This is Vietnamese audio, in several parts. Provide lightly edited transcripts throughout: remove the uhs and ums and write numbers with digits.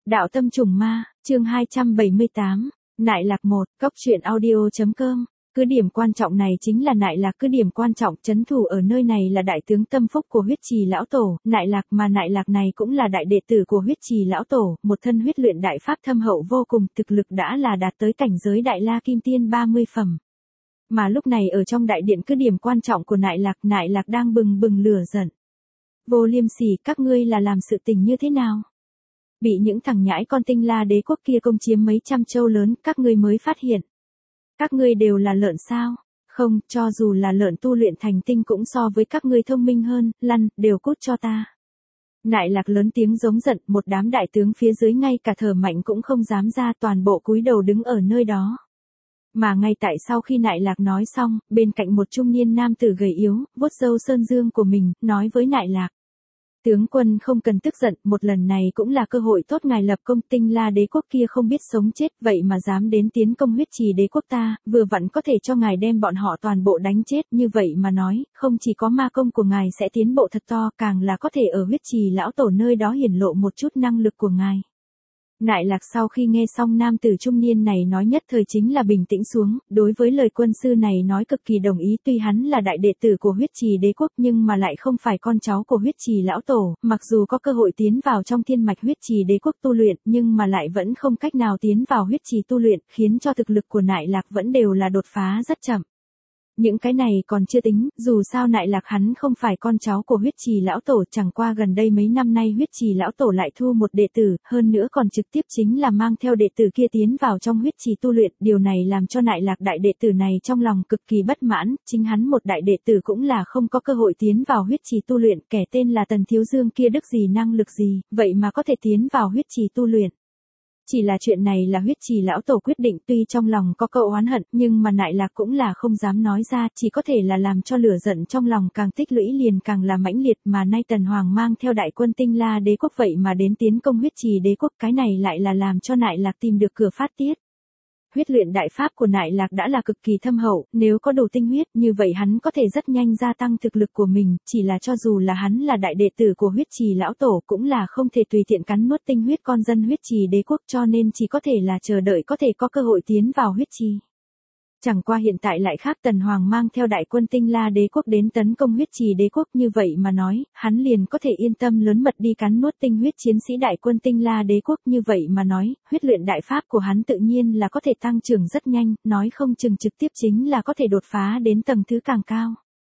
Đạo tâm trùng ma, chương 278, Nại Lạc 1, Cốc truyện audio.com. Cứ điểm quan trọng này chính là Nại Lạc, cứ điểm quan trọng trấn thủ ở nơi này là đại tướng tâm phúc của huyết trì lão tổ, Nại Lạc, mà Nại Lạc này cũng là đại đệ tử của huyết trì lão tổ, một thân huyết luyện đại pháp thâm hậu vô cùng, thực lực đã là đạt tới cảnh giới đại la kim tiên 30 phẩm. Mà lúc này ở trong đại điện cứ điểm quan trọng của Nại Lạc đang bừng bừng lửa giận. Vô Liêm Sỉ, các ngươi là làm sự tình như thế nào? Bị những thằng nhãi con Tinh La đế quốc kia công chiếm mấy trăm châu lớn, các ngươi mới phát hiện. Các ngươi đều là lợn sao? Không, cho dù là lợn tu luyện thành tinh cũng so với các ngươi thông minh hơn, lăn, đều cút cho ta. Nại Lạc lớn tiếng giống giận, một đám đại tướng phía dưới ngay cả thở mạnh cũng không dám ra, toàn bộ cúi đầu đứng ở nơi đó. Mà ngay tại sau khi Nại Lạc nói xong, bên cạnh một trung niên nam tử gầy yếu, vuốt râu sơn dương của mình, nói với Nại Lạc. Tướng quân không cần tức giận, một lần này cũng là cơ hội tốt, ngài lập công, Tinh La đế quốc kia không biết sống chết, vậy mà dám đến tiến công huyết trì đế quốc ta, vừa vặn có thể cho ngài đem bọn họ toàn bộ đánh chết, như vậy mà nói, không chỉ có ma công của ngài sẽ tiến bộ thật to, càng là có thể ở huyết trì lão tổ nơi đó hiển lộ một chút năng lực của ngài. Nại Lạc sau khi nghe xong nam tử trung niên này nói nhất thời chính là bình tĩnh xuống, đối với lời quân sư này nói cực kỳ đồng ý, tuy hắn là đại đệ tử của huyết trì đế quốc nhưng mà lại không phải con cháu của huyết trì lão tổ, mặc dù có cơ hội tiến vào trong thiên mạch huyết trì đế quốc tu luyện nhưng mà lại vẫn không cách nào tiến vào huyết trì tu luyện, khiến cho thực lực của Nại Lạc vẫn đều là đột phá rất chậm. Những cái này còn chưa tính, dù sao Nại Lạc hắn không phải con cháu của huyết trì lão tổ, chẳng qua gần đây mấy năm nay huyết trì lão tổ lại thu một đệ tử, hơn nữa còn trực tiếp chính là mang theo đệ tử kia tiến vào trong huyết trì tu luyện, điều này làm cho Nại Lạc đại đệ tử này trong lòng cực kỳ bất mãn, chính hắn một đại đệ tử cũng là không có cơ hội tiến vào huyết trì tu luyện, kẻ tên là Tần Thiếu Dương kia đức gì năng lực gì, vậy mà có thể tiến vào huyết trì tu luyện. Chỉ là chuyện này là huyết trì lão tổ quyết định, tuy trong lòng có câu oán hận, nhưng mà Nại Lạc cũng là không dám nói ra, chỉ có thể là làm cho lửa giận trong lòng càng tích lũy liền càng là mãnh liệt, mà nay Tần Hoàng mang theo đại quân Tinh La đế quốc vậy mà đến tiến công huyết trì đế quốc, cái này lại là làm cho Nại Lạc tìm được cửa phát tiết. Huyết luyện đại pháp của Nại Lạc đã là cực kỳ thâm hậu, nếu có đủ tinh huyết, như vậy hắn có thể rất nhanh gia tăng thực lực của mình, chỉ là cho dù là hắn là đại đệ tử của huyết trì lão tổ cũng là không thể tùy tiện cắn nuốt tinh huyết con dân huyết trì đế quốc, cho nên chỉ có thể là chờ đợi có thể có cơ hội tiến vào huyết trì. Chẳng qua hiện tại lại khác, Tần Hoàng mang theo đại quân Tinh La đế quốc đến tấn công huyết trì đế quốc, như vậy mà nói, hắn liền có thể yên tâm lớn mật đi cắn nuốt tinh huyết chiến sĩ đại quân Tinh La đế quốc, như vậy mà nói, huyết luyện đại pháp của hắn tự nhiên là có thể tăng trưởng rất nhanh, nói không chừng trực tiếp chính là có thể đột phá đến tầng thứ càng cao.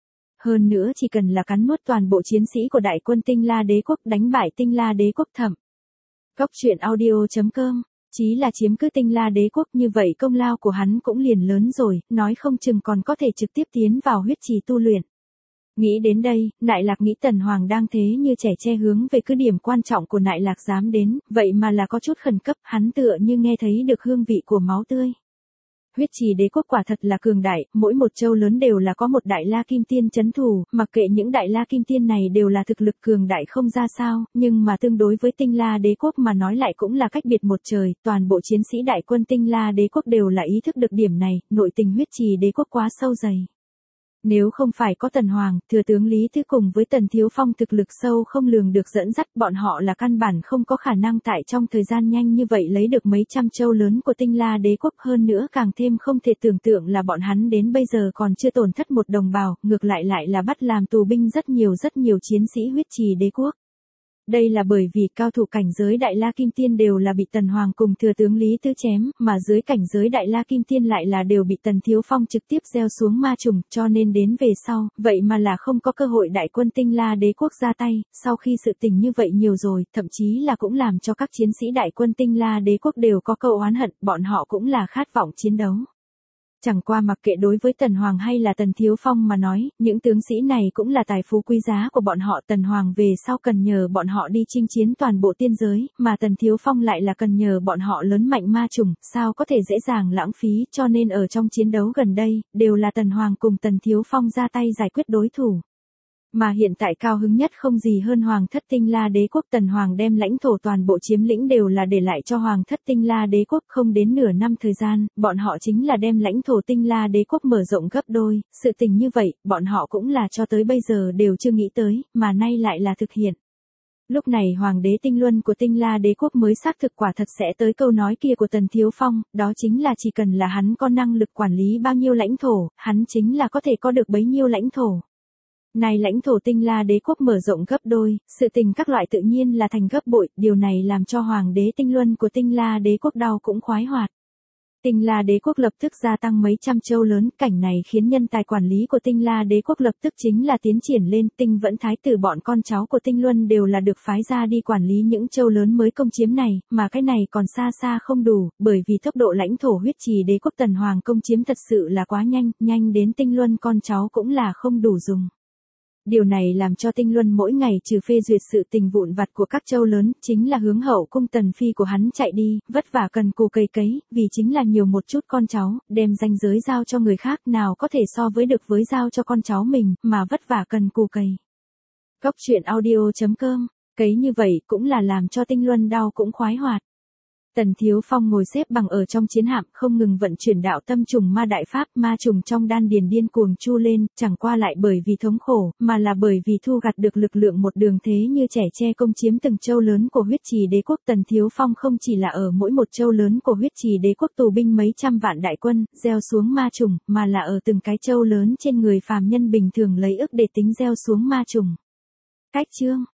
Hơn nữa chỉ cần là cắn nuốt toàn bộ chiến sĩ của đại quân Tinh La đế quốc, đánh bại Tinh La đế quốc thẩm. Cốc truyện audio.com. Chí là chiếm cứ Tinh La đế quốc, như vậy công lao của hắn cũng liền lớn rồi, nói không chừng còn có thể trực tiếp tiến vào huyết trì tu luyện. Nghĩ đến đây, Nại Lạc nghĩ Tần Hoàng đang thế như trẻ tre hướng về cứ điểm quan trọng của Nại Lạc dám đến, vậy mà là có chút khẩn cấp, hắn tựa như nghe thấy được hương vị của máu tươi. Huyết trì đế quốc quả thật là cường đại, mỗi một châu lớn đều là có một đại la kim tiên trấn thủ, mặc kệ những đại la kim tiên này đều là thực lực cường đại không ra sao, nhưng mà tương đối với Tinh La đế quốc mà nói lại cũng là cách biệt một trời, toàn bộ chiến sĩ đại quân Tinh La đế quốc đều là ý thức được điểm này, nội tình huyết trì đế quốc quá sâu dày. Nếu không phải có Tần Hoàng, thừa tướng Lý Thứ cùng với Tần Thiếu Phong thực lực sâu không lường được dẫn dắt, bọn họ là căn bản không có khả năng tại trong thời gian nhanh như vậy lấy được mấy trăm châu lớn của Tinh La đế quốc, hơn nữa càng thêm không thể tưởng tượng là bọn hắn đến bây giờ còn chưa tổn thất một đồng bào, ngược lại lại là bắt làm tù binh rất nhiều chiến sĩ huyết trì đế quốc. Đây là bởi vì cao thủ cảnh giới đại la kim tiên đều là bị Tần Hoàng cùng thừa tướng Lý Tư chém, mà dưới cảnh giới đại la kim tiên lại là đều bị Tần Thiếu Phong trực tiếp gieo xuống ma trùng, cho nên đến về sau, vậy mà là không có cơ hội đại quân Tinh La đế quốc ra tay, sau khi sự tình như vậy nhiều rồi, thậm chí là cũng làm cho các chiến sĩ đại quân Tinh La đế quốc đều có câu oán hận, bọn họ cũng là khát vọng chiến đấu. Chẳng qua mặc kệ đối với Tần Hoàng hay là Tần Thiếu Phong mà nói, những tướng sĩ này cũng là tài phú quý giá của bọn họ, Tần Hoàng về sau cần nhờ bọn họ đi chinh chiến toàn bộ tiên giới, mà Tần Thiếu Phong lại là cần nhờ bọn họ lớn mạnh ma trùng, sao có thể dễ dàng lãng phí, cho nên ở trong chiến đấu gần đây, đều là Tần Hoàng cùng Tần Thiếu Phong ra tay giải quyết đối thủ. Mà hiện tại cao hứng nhất không gì hơn Hoàng thất Tinh La đế quốc, Tần Hoàng đem lãnh thổ toàn bộ chiếm lĩnh đều là để lại cho Hoàng thất Tinh La đế quốc, không đến nửa năm thời gian, bọn họ chính là đem lãnh thổ Tinh La đế quốc mở rộng gấp đôi, sự tình như vậy, bọn họ cũng là cho tới bây giờ đều chưa nghĩ tới, mà nay lại là thực hiện. Lúc này hoàng đế Tinh Luân của Tinh La đế quốc mới xác thực quả thật sẽ tới câu nói kia của Tần Thiếu Phong, đó chính là chỉ cần là hắn có năng lực quản lý bao nhiêu lãnh thổ, hắn chính là có thể có được bấy nhiêu lãnh thổ. Này lãnh thổ Tinh La đế quốc mở rộng gấp đôi, sự tình các loại tự nhiên là thành gấp bội, điều này làm cho hoàng đế Tinh Luân của Tinh La đế quốc đau cũng khoái hoạt. Tinh La đế quốc lập tức gia tăng mấy trăm châu lớn, cảnh này khiến nhân tài quản lý của Tinh La đế quốc lập tức chính là tiến triển lên, Tinh Vẫn thái tử bọn con cháu của Tinh Luân đều là được phái ra đi quản lý những châu lớn mới công chiếm này, mà cái này còn xa xa không đủ, bởi vì tốc độ lãnh thổ huyết trì đế quốc Tần Hoàng công chiếm thật sự là quá nhanh, nhanh đến Tinh Luân con cháu cũng là không đủ dùng. Điều này làm cho Tinh Luân mỗi ngày trừ phê duyệt sự tình vụn vặt của các châu lớn, chính là hướng hậu cung tần phi của hắn chạy đi, vất vả cần cù cày cấy, vì chính là nhiều một chút con cháu, đem ranh giới giao cho người khác nào có thể so với được với giao cho con cháu mình, mà vất vả cần cù cày. Cốc truyện audio.com, cấy như vậy cũng là làm cho Tinh Luân đau cũng khoái hoạt. Tần Thiếu Phong ngồi xếp bằng ở trong chiến hạm, không ngừng vận chuyển đạo tâm trùng ma đại pháp, ma trùng trong đan điền điên cuồng chu lên, chẳng qua lại bởi vì thống khổ, mà là bởi vì thu gặt được lực lượng một đường thế như trẻ tre công chiếm từng châu lớn của huyết trì đế quốc. Tần Thiếu Phong không chỉ là ở mỗi một châu lớn của huyết trì đế quốc tù binh mấy trăm vạn đại quân, gieo xuống ma trùng, mà là ở từng cái châu lớn trên người phàm nhân bình thường lấy ức để tính gieo xuống ma trùng. Cách chương